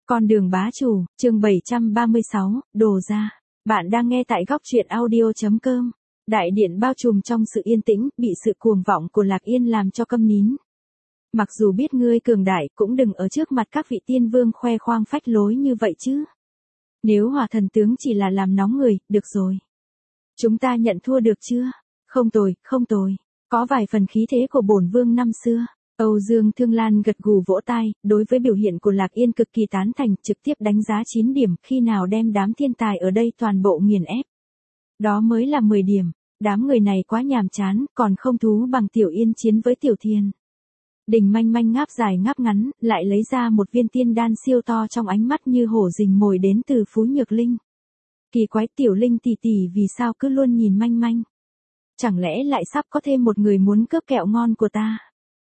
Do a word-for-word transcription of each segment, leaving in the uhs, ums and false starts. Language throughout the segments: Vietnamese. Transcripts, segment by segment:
Con đường bá chủ, chương bảy trăm ba mươi sáu, đồ ra. Bạn đang nghe tại góc truyện audio.com. Đại điện bao trùm trong sự yên tĩnh, bị sự cuồng vọng của Lạc Yên làm cho câm nín. Mặc dù biết ngươi cường đại, cũng đừng ở trước mặt các vị tiên vương khoe khoang phách lối như vậy chứ. Nếu Hỏa Thần tướng chỉ là làm nóng người, được rồi. Chúng ta nhận thua được chưa? Không tồi, không tồi. Có vài phần khí thế của bổn vương năm xưa. Âu Dương Thương Lan gật gù vỗ tai, đối với biểu hiện của Lạc Yên cực kỳ tán thành, trực tiếp đánh giá chín điểm, khi nào đem đám thiên tài ở đây toàn bộ nghiền ép. Đó mới là mười điểm, đám người này quá nhàm chán, còn không thú bằng Tiểu Yên chiến với Tiểu Thiên. Đình Manh Manh ngáp dài ngáp ngắn, lại lấy ra một viên tiên đan siêu to trong ánh mắt như hổ rình mồi đến từ Phú Nhược Linh. Kỳ quái Tiểu Linh tỷ tỷ vì sao cứ luôn nhìn Manh Manh? Chẳng lẽ lại sắp có thêm một người muốn cướp kẹo ngon của ta?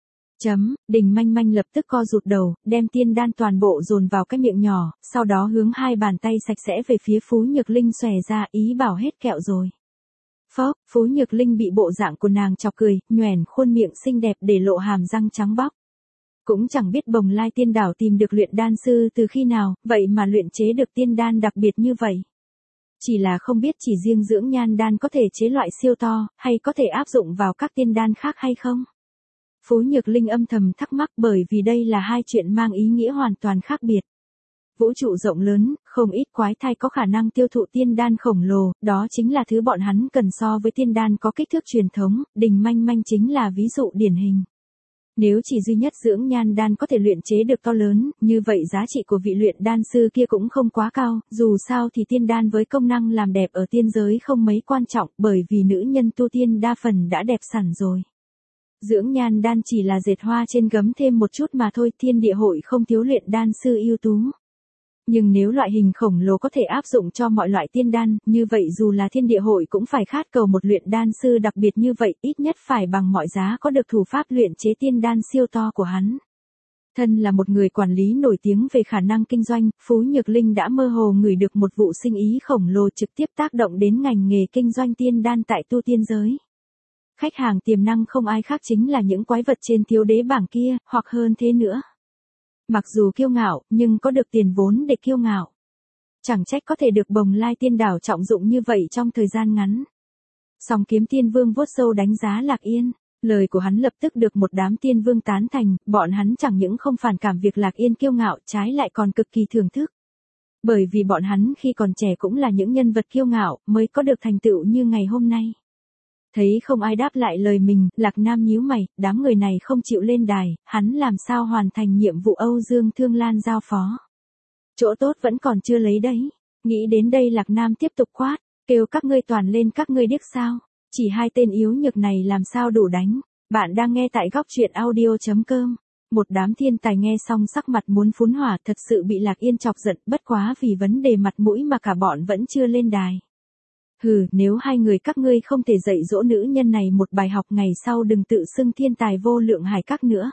Chấm, Đình Manh Manh lập tức co rụt đầu, đem tiên đan toàn bộ dồn vào cái miệng nhỏ, sau đó hướng hai bàn tay sạch sẽ về phía Phú Nhược Linh xòe ra ý bảo hết kẹo rồi. Phốc, Phú Nhược Linh bị bộ dạng của nàng chọc cười, nhoẻn khuôn miệng xinh đẹp để lộ hàm răng trắng bóc. Cũng chẳng biết Bồng Lai Tiên Đảo tìm được luyện đan sư từ khi nào, vậy mà luyện chế được tiên đan đặc biệt như vậy. Chỉ là không biết chỉ riêng dưỡng nhan đan có thể chế loại siêu to, hay có thể áp dụng vào các tiên đan khác hay không? Phú Nhược Linh âm thầm thắc mắc bởi vì đây là hai chuyện mang ý nghĩa hoàn toàn khác biệt. Vũ trụ rộng lớn, không ít quái thai có khả năng tiêu thụ tiên đan khổng lồ, đó chính là thứ bọn hắn cần so với tiên đan có kích thước truyền thống, Đình Manh Manh chính là ví dụ điển hình. Nếu chỉ duy nhất dưỡng nhan đan có thể luyện chế được to lớn, như vậy giá trị của vị luyện đan sư kia cũng không quá cao, dù sao thì tiên đan với công năng làm đẹp ở tiên giới không mấy quan trọng, bởi vì nữ nhân tu tiên đa phần đã đẹp sẵn rồi. Dưỡng nhan đan chỉ là dệt hoa trên gấm thêm một chút mà thôi, thiên địa hội không thiếu luyện đan sư ưu tú. Nhưng nếu loại hình khổng lồ có thể áp dụng cho mọi loại tiên đan, như vậy dù là thiên địa hội cũng phải khát cầu một luyện đan sư đặc biệt như vậy, ít nhất phải bằng mọi giá có được thủ pháp luyện chế tiên đan siêu to của hắn. Thân là một người quản lý nổi tiếng về khả năng kinh doanh, Phú Nhược Linh đã mơ hồ ngửi được một vụ sinh ý khổng lồ trực tiếp tác động đến ngành nghề kinh doanh tiên đan tại tu tiên giới. Khách hàng tiềm năng không ai khác chính là những quái vật trên thiếu đế bảng kia, hoặc hơn thế nữa. Mặc dù kiêu ngạo, nhưng có được tiền vốn để kiêu ngạo. Chẳng trách có thể được Bồng Lai Tiên Đảo trọng dụng như vậy trong thời gian ngắn. Song Kiếm Tiên Vương vuốt râu đánh giá Lạc Yên, lời của hắn lập tức được một đám tiên vương tán thành, bọn hắn chẳng những không phản cảm việc Lạc Yên kiêu ngạo, trái lại còn cực kỳ thưởng thức. Bởi vì bọn hắn khi còn trẻ cũng là những nhân vật kiêu ngạo, mới có được thành tựu như ngày hôm nay. Thấy không ai đáp lại lời mình, Lạc Nam nhíu mày, đám người này không chịu lên đài, hắn làm sao hoàn thành nhiệm vụ Âu Dương Thương Lan giao phó. Chỗ tốt vẫn còn chưa lấy đấy. Nghĩ đến đây Lạc Nam tiếp tục quát, kêu các ngươi toàn lên các ngươi điếc sao, chỉ hai tên yếu nhược này làm sao đủ đánh. Bạn đang nghe tại góc truyện audio.com. Một đám thiên tài nghe xong sắc mặt muốn phún hỏa, thật sự bị Lạc Yên chọc giận, bất quá vì vấn đề mặt mũi mà cả bọn vẫn chưa lên đài. Hừ, nếu hai người các ngươi không thể dạy dỗ nữ nhân này một bài học ngày sau đừng tự xưng thiên tài Vô Lượng Hải Các nữa.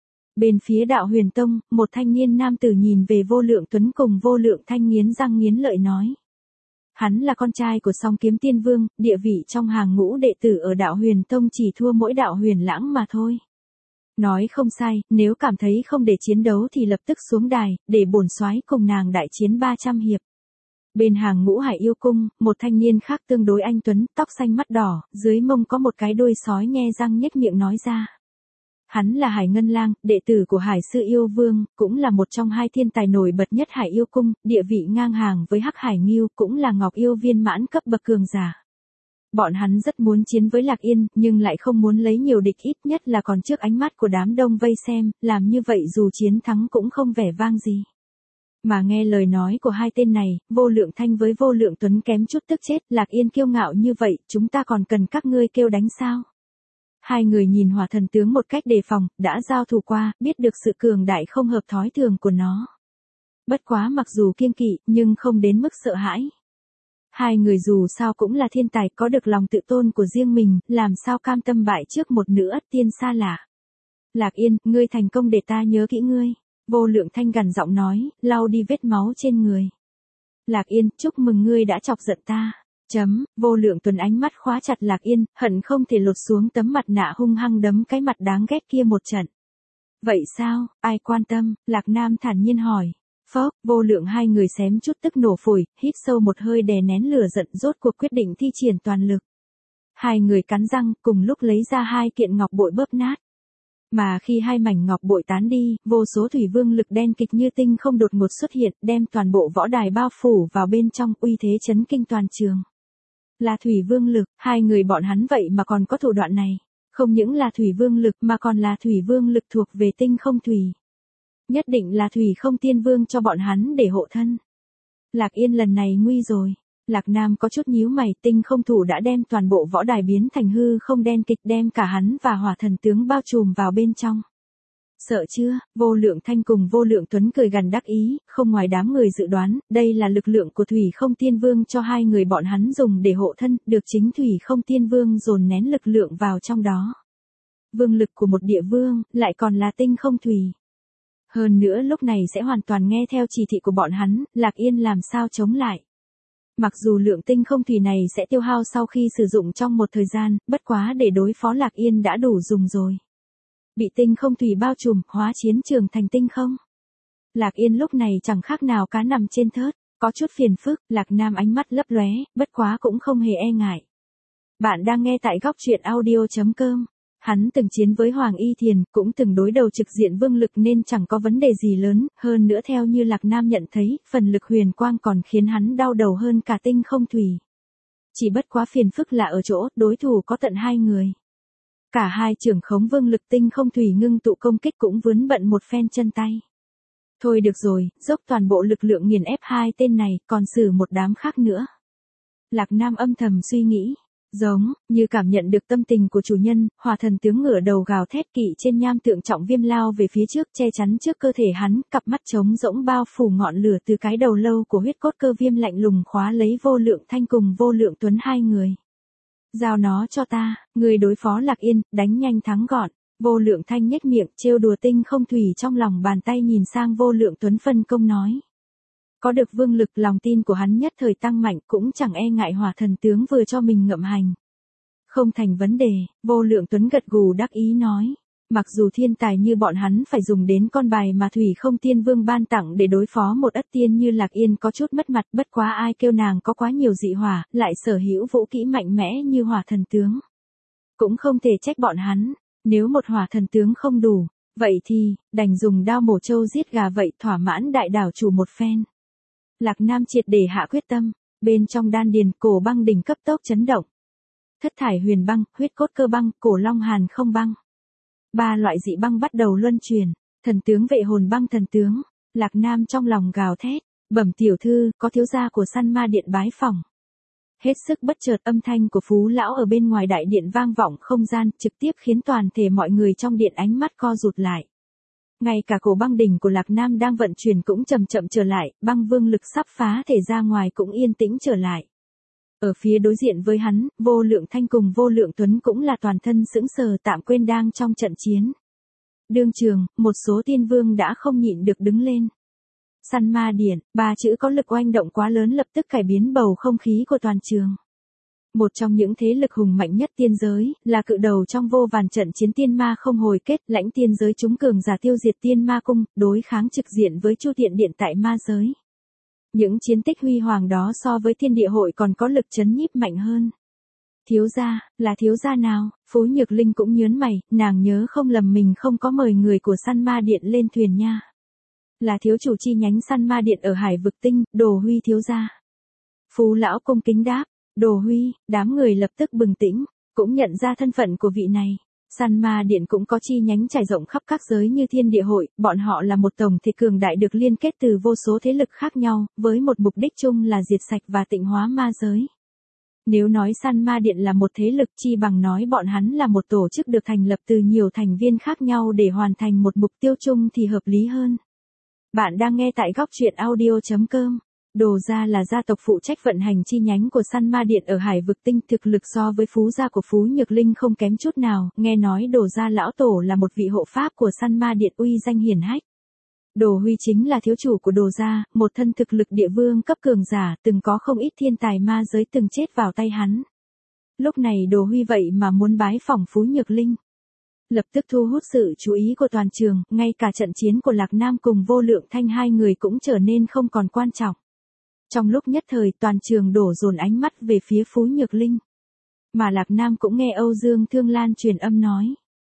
Bên phía Đạo Huyền Tông, một thanh niên nam tử nhìn về Vô Lượng Tuấn cùng Vô Lượng Thanh nghiến răng nghiến lợi nói. Hắn là con trai của Song Kiếm Tiên Vương, địa vị trong hàng ngũ đệ tử ở Đạo Huyền Tông chỉ thua mỗi Đạo Huyền Lãng mà thôi. Nói không sai, nếu cảm thấy không để chiến đấu thì lập tức xuống đài, để bổn soái cùng nàng đại chiến ba trăm hiệp. Bên hàng ngũ Hải Yêu Cung, một thanh niên khác tương đối anh tuấn, tóc xanh mắt đỏ, dưới mông có một cái đuôi sói nhe răng nhếch miệng nói ra. Hắn là Hải Ngân Lang, đệ tử của Hải Sư Yêu Vương, cũng là một trong hai thiên tài nổi bật nhất Hải Yêu Cung, địa vị ngang hàng với Hắc Hải Ngưu, cũng là Ngọc Yêu viên mãn cấp bậc cường giả. Bọn hắn rất muốn chiến với Lạc Yên, nhưng lại không muốn lấy nhiều địch, ít nhất là còn trước ánh mắt của đám đông vây xem, làm như vậy dù chiến thắng cũng không vẻ vang gì. Mà nghe lời nói của hai tên này, Vô Lượng Thanh với Vô Lượng Tuấn kém chút tức chết, Lạc Yên kiêu ngạo như vậy, chúng ta còn cần các ngươi kêu đánh sao? Hai người nhìn Hỏa Thần tướng một cách đề phòng, đã giao thủ qua, biết được sự cường đại không hợp thói thường của nó. Bất quá mặc dù kiêng kỵ, nhưng không đến mức sợ hãi. Hai người dù sao cũng là thiên tài, có được lòng tự tôn của riêng mình, làm sao cam tâm bại trước một nữ ất tiên xa lạ. Lạc Yên, ngươi thành công để ta nhớ kỹ ngươi. Vô Lượng Thanh gằn giọng nói, lau đi vết máu trên người. Lạc Yên, chúc mừng ngươi đã chọc giận ta. Chấm, Vô Lượng Tuấn ánh mắt khóa chặt Lạc Yên, hận không thể lột xuống tấm mặt nạ hung hăng đấm cái mặt đáng ghét kia một trận. Vậy sao, ai quan tâm, Lạc Nam thản nhiên hỏi. Phốc, Vô Lượng hai người xém chút tức nổ phổi, hít sâu một hơi đè nén lửa giận rốt cuộc quyết định thi triển toàn lực. Hai người cắn răng, cùng lúc lấy ra hai kiện ngọc bội bóp nát. Mà khi hai mảnh ngọc bội tán đi, vô số thủy vương lực đen kịch như tinh không đột ngột xuất hiện, đem toàn bộ võ đài bao phủ vào bên trong, uy thế chấn kinh toàn trường. Là thủy vương lực, hai người bọn hắn vậy mà còn có thủ đoạn này. Không những là thủy vương lực mà còn là thủy vương lực thuộc về tinh không thủy. Nhất định là thủy không tiên vương cho bọn hắn để hộ thân. Lạc Yên lần này nguy rồi. Lạc Nam có chút nhíu mày, tinh không thủ đã đem toàn bộ võ đài biến thành hư không đen kịch, đem cả hắn và hỏa thần tướng bao trùm vào bên trong. Sợ chưa? Vô Lượng Thanh cùng Vô Lượng Tuấn cười gằn đắc ý, không ngoài đám người dự đoán, đây là lực lượng của thủy không tiên vương cho hai người bọn hắn dùng để hộ thân, được chính thủy không tiên vương dồn nén lực lượng vào trong đó. Vương lực của một địa vương, lại còn là tinh không thủy. Hơn nữa lúc này sẽ hoàn toàn nghe theo chỉ thị của bọn hắn, Lạc Yên làm sao chống lại. Mặc dù lượng tinh không thủy này sẽ tiêu hao sau khi sử dụng trong một thời gian, bất quá để đối phó Lạc Yên đã đủ dùng rồi. Bị tinh không thủy bao trùm, hóa chiến trường thành tinh không. Lạc Yên lúc này chẳng khác nào cá nằm trên thớt, có chút phiền phức, Lạc Nam ánh mắt lấp lóe, bất quá cũng không hề e ngại. Bạn đang nghe tại góc truyện audio chấm com. Hắn từng chiến với Hoàng Y Thiền, cũng từng đối đầu trực diện vương lực nên chẳng có vấn đề gì lớn, hơn nữa theo như Lạc Nam nhận thấy, phần lực huyền quang còn khiến hắn đau đầu hơn cả tinh không thủy. Chỉ bất quá phiền phức là ở chỗ, đối thủ có tận hai người. Cả hai trưởng khống vương lực tinh không thủy ngưng tụ công kích cũng vướng bận một phen chân tay. Thôi được rồi, dốc toàn bộ lực lượng nghiền ép hai tên này, còn xử một đám khác nữa. Lạc Nam âm thầm suy nghĩ. Giống, như cảm nhận được tâm tình của chủ nhân, hỏa thần tướng ngửa đầu gào thét, kỵ trên nham tượng trọng viêm lao về phía trước, che chắn trước cơ thể hắn, cặp mắt trống rỗng bao phủ ngọn lửa từ cái đầu lâu của huyết cốt cơ viêm lạnh lùng khóa lấy Vô Lượng Thanh cùng Vô Lượng Tuấn hai người. Giao nó cho ta, người đối phó Lạc Yên, đánh nhanh thắng gọn. Vô Lượng Thanh nhếch miệng, trêu đùa tinh không thủy trong lòng bàn tay, nhìn sang Vô Lượng Tuấn phân công nói. Có được vương lực, lòng tin của hắn nhất thời tăng mạnh, cũng chẳng e ngại hỏa thần tướng vừa cho mình ngậm hành. Không thành vấn đề, Vô Lượng Tuấn gật gù đắc ý nói. Mặc dù thiên tài như bọn hắn phải dùng đến con bài mà thủy không tiên vương ban tặng để đối phó một ất tiên như Lạc Yên có chút mất mặt, bất quá ai kêu nàng có quá nhiều dị hỏa, lại sở hữu vũ kỹ mạnh mẽ như hỏa thần tướng. Cũng không thể trách bọn hắn, nếu một hỏa thần tướng không đủ, vậy thì, đành dùng đao mổ trâu giết gà vậy, thỏa mãn đại đảo chủ một phen. Lạc Nam triệt để hạ quyết tâm, bên trong đan điền, cổ băng đỉnh cấp tốc chấn động. Thất thải huyền băng, huyết cốt cơ băng, cổ long hàn không băng. Ba loại dị băng bắt đầu luân chuyển, thần tướng vệ hồn băng thần tướng. Lạc Nam trong lòng gào thét, bẩm tiểu thư, có thiếu gia của Săn Ma Điện bái phỏng. Hết sức bất chợt, âm thanh của Phú lão ở bên ngoài đại điện vang vọng không gian, trực tiếp khiến toàn thể mọi người trong điện ánh mắt co rụt lại. Ngay cả cổ băng đỉnh của Lạc Nam đang vận chuyển cũng chậm chậm trở lại, băng vương lực sắp phá thể ra ngoài cũng yên tĩnh trở lại. Ở phía đối diện với hắn, Vô Lượng Thanh cùng Vô Lượng Tuấn cũng là toàn thân sững sờ, tạm quên đang trong trận chiến. Đương trường, một số tiên vương đã không nhịn được đứng lên. Săn Ma Điện, ba chữ có lực oanh động quá lớn lập tức cải biến bầu không khí của toàn trường. Một trong những thế lực hùng mạnh nhất tiên giới, là cự đầu trong vô vàn trận chiến tiên ma không hồi kết, lãnh tiên giới chúng cường giả tiêu diệt tiên ma cung, đối kháng trực diện với Chu Tiện Điện tại ma giới. Những chiến tích huy hoàng đó so với thiên địa hội còn có lực chấn nhiếp mạnh hơn. Thiếu gia, là thiếu gia nào? Phú Nhược Linh cũng nhớn mày, nàng nhớ không lầm mình không có mời người của Săn Ma Điện lên thuyền nha. Là thiếu chủ chi nhánh Săn Ma Điện ở Hải Vực Tinh, Đồ Huy thiếu gia. Phú lão cung kính đáp. Đồ Huy, đám người lập tức bừng tỉnh, cũng nhận ra thân phận của vị này. Săn Ma Điện cũng có chi nhánh trải rộng khắp các giới như thiên địa hội, bọn họ là một tổng thể cường đại được liên kết từ vô số thế lực khác nhau, với một mục đích chung là diệt sạch và tịnh hóa ma giới. Nếu nói Săn Ma Điện là một thế lực, chi bằng nói bọn hắn là một tổ chức được thành lập từ nhiều thành viên khác nhau để hoàn thành một mục tiêu chung thì hợp lý hơn. Bạn đang nghe tại góc truyện audio chấm com. Đồ gia là gia tộc phụ trách vận hành chi nhánh của Săn Ma Điện ở Hải Vực Tinh, thực lực so với Phú gia của Phú Nhược Linh không kém chút nào, nghe nói Đồ gia lão tổ là một vị hộ pháp của Săn Ma Điện uy danh hiển hách. Đồ Huy chính là thiếu chủ của Đồ gia, một thân thực lực địa vương cấp cường giả, từng có không ít thiên tài ma giới từng chết vào tay hắn. Lúc này Đồ Huy vậy mà muốn bái phỏng Phú Nhược Linh. lập tức thu hút sự chú ý của toàn trường, ngay cả trận chiến của Lạc Nam cùng Vô Lượng Thanh hai người cũng trở nên không còn quan trọng. Trong lúc nhất thời toàn trường đổ dồn ánh mắt về phía Phú Nhược Linh. Mà Lạc Nam cũng nghe Âu Dương Thương Lan truyền âm nói.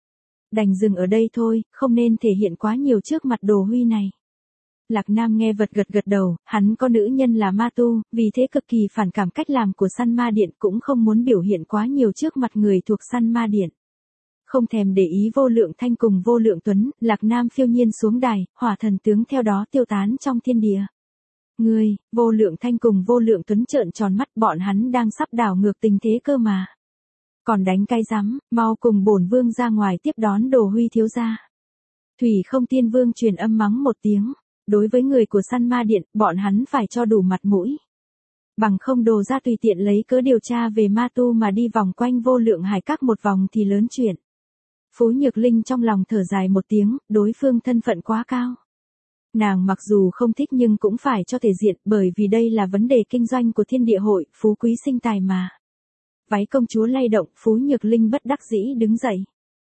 Đành dừng ở đây thôi, không nên thể hiện quá nhiều trước mặt Đồ Huy này. Lạc Nam nghe vật gật gật đầu, hắn có nữ nhân là ma tu, vì thế cực kỳ phản cảm cách làm của săn ma điện, cũng không muốn biểu hiện quá nhiều trước mặt người thuộc săn ma điện. Không thèm để ý Vô Lượng Thanh cùng Vô Lượng Tuấn, Lạc Nam phiêu nhiên xuống đài, hỏa thần tướng theo đó tiêu tán trong thiên địa. Ngươi, Vô Lượng Thanh cùng Vô Lượng Tuấn trợn tròn mắt, bọn hắn đang sắp đảo ngược tình thế cơ mà. Còn đánh cay rắm, mau cùng bổn vương ra ngoài tiếp đón Đồ Huy thiếu gia. Thủy Không Tiên Vương truyền âm mắng một tiếng, đối với người của săn ma điện, bọn hắn phải cho đủ mặt mũi. Bằng không Đồ ra tùy tiện lấy cớ điều tra về ma tu mà đi vòng quanh Vô Lượng Hải Các một vòng thì lớn chuyện. Phú Nhược Linh trong lòng thở dài một tiếng, đối phương thân phận quá cao. Nàng mặc dù không thích nhưng cũng phải cho thể diện, bởi vì đây là vấn đề kinh doanh của thiên địa hội, phú quý sinh tài mà. Váy công chúa lay động, Phú Nhược Linh bất đắc dĩ đứng dậy.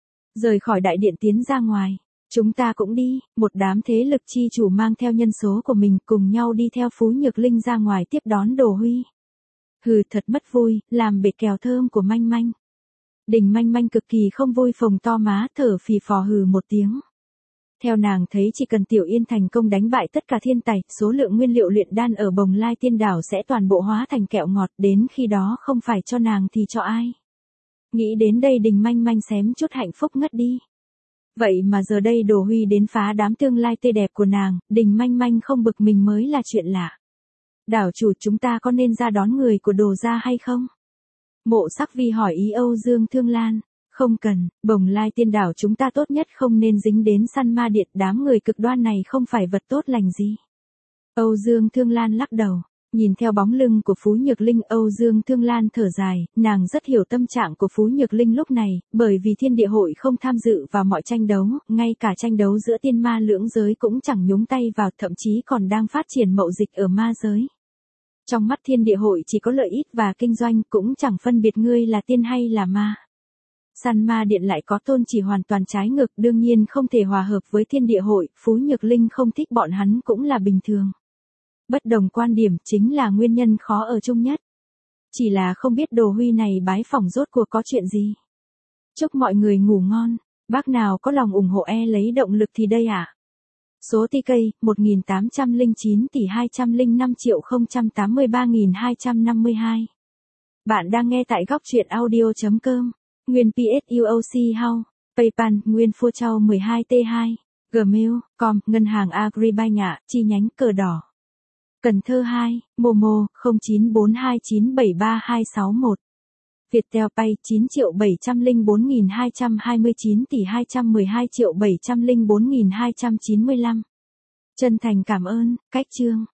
Rời khỏi đại điện tiến ra ngoài. Chúng ta cũng đi, một đám thế lực chi chủ mang theo nhân số của mình cùng nhau đi theo Phú Nhược Linh ra ngoài tiếp đón Đồ Huy. Hừ, thật mất vui, làm bệt kèo thơm của Manh Manh. Đình Manh Manh cực kỳ không vui, phồng to má, thở phì phò hừ một tiếng. Theo nàng thấy chỉ cần Tiểu Yên thành công đánh bại tất cả thiên tài, số lượng nguyên liệu luyện đan ở Bồng Lai Tiên Đảo sẽ toàn bộ hóa thành kẹo ngọt, đến khi đó không phải cho nàng thì cho ai. Nghĩ đến đây Đình Manh Manh xém chút hạnh phúc ngất đi. Vậy mà giờ đây Đồ Huy đến phá đám tương lai tươi đẹp của nàng, Đình Manh Manh không bực mình mới là chuyện lạ. Đảo chủ, chúng ta có nên ra đón người của Đồ gia hay không? Mộ Sắc Vi hỏi ý Âu Dương Thương Lan. Không cần, Bồng Lai Tiên Đảo chúng ta tốt nhất không nên dính đến săn ma điện, đám người cực đoan này không phải vật tốt lành gì. Âu Dương Thương Lan lắc đầu, nhìn theo bóng lưng của Phú Nhược Linh, Âu Dương Thương Lan thở dài, nàng rất hiểu tâm trạng của Phú Nhược Linh lúc này, bởi vì thiên địa hội không tham dự vào mọi tranh đấu, ngay cả tranh đấu giữa tiên ma lưỡng giới cũng chẳng nhúng tay vào, thậm chí còn đang phát triển mậu dịch ở ma giới. Trong mắt thiên địa hội chỉ có lợi ích và kinh doanh, cũng chẳng phân biệt ngươi là tiên hay là ma. Săn ma điện lại có tôn chỉ hoàn toàn trái ngược, đương nhiên không thể hòa hợp với thiên địa hội, Phú Nhược Linh không thích bọn hắn cũng là bình thường. Bất đồng quan điểm chính là nguyên nhân khó ở chung nhất. Chỉ là không biết Đồ Huy này bái phỏng rốt cuộc có chuyện gì. Chúc mọi người ngủ ngon, bác nào có lòng ủng hộ e lấy động lực thì đây ạ. À? Số tê ca một nghìn tám trăm lẻ chín tỷ hai trăm lẻ năm triệu không trăm tám mươi ba nghìn hai trăm năm mươi hai. Bạn đang nghe tại góc truyện audio chấm com. Nguyên pê ét u o xê House, PayPal, Nguyên Phua Châu mười hai T hai, Gmail, com, Ngân hàng Agribank ạ, chi nhánh Cờ Đỏ. Cần Thơ hai, Momo, không chín bốn hai chín bảy ba hai sáu một. Viettel Pay chín triệu bảy trăm lẻ bốn nghìn hai trăm hai mươi chín tỷ hai trăm mười hai triệu bảy trăm lẻ bốn nghìn hai trăm chín mươi lăm. Chân thành cảm ơn, Cách Chương.